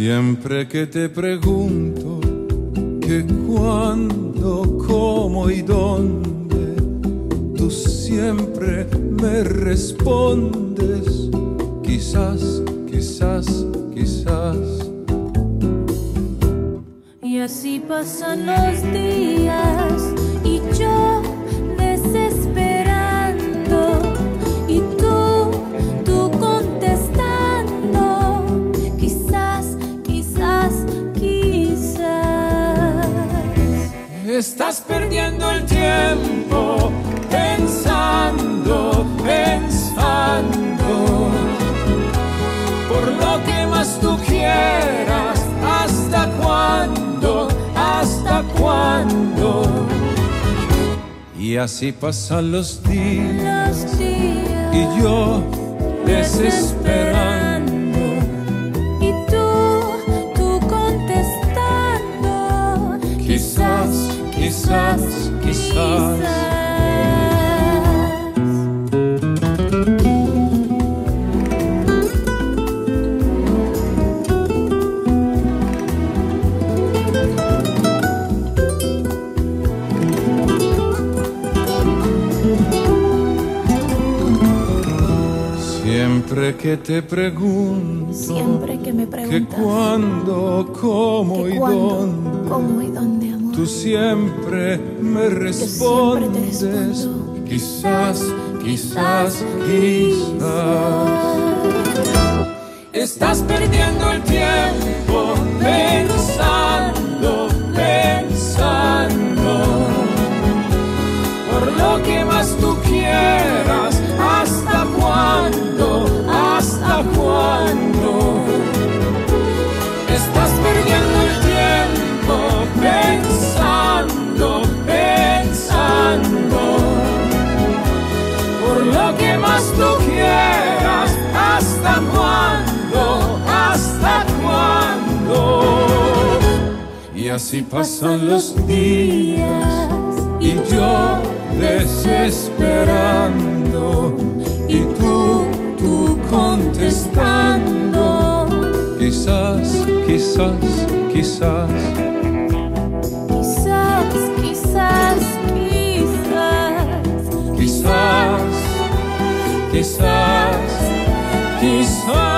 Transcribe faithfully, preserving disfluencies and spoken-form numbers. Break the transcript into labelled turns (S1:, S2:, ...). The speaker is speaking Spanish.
S1: Siempre que te pregunto que cuándo, cómo y dónde, tú siempre me respondes quizás, quizás, quizás.
S2: Y así pasan los días y yo desesperando y tú, tú contestando quizás, quizás, quizás.
S1: Estás perdiendo el tiempo pensando, pensando por lo que más tú quieras. ¿Hasta cuándo? ¿Hasta cuándo? Y así pasan los días,
S2: Los días
S1: y yo desesperando
S2: y tú, tú contestando
S1: quizás, quizás, quizás. Siempre que te pregunto,
S2: Siempre que me
S1: que
S2: preguntas
S1: cuándo, cómo
S2: que
S1: y
S2: cuándo,
S1: dónde,
S2: cómo y dónde, amor,
S1: tú siempre me
S2: siempre te
S1: respondes
S2: respondo
S1: quizás, quizás, quizás. Estás perdiendo el tiempo pensando, pensando por lo que más tú quieras. ¿Hasta cuándo? ¿Hasta cuándo? Estás perdiendo el tiempo pensando, pensando por lo que más tú quieras. ¿Hasta cuándo? ¿Hasta cuándo? Y así pasan los días y yo desesperando y tú, tú contestando quizás, quizás, quizás.
S2: quizás, quizás, quizás,
S1: Quizás, quizás, quizás.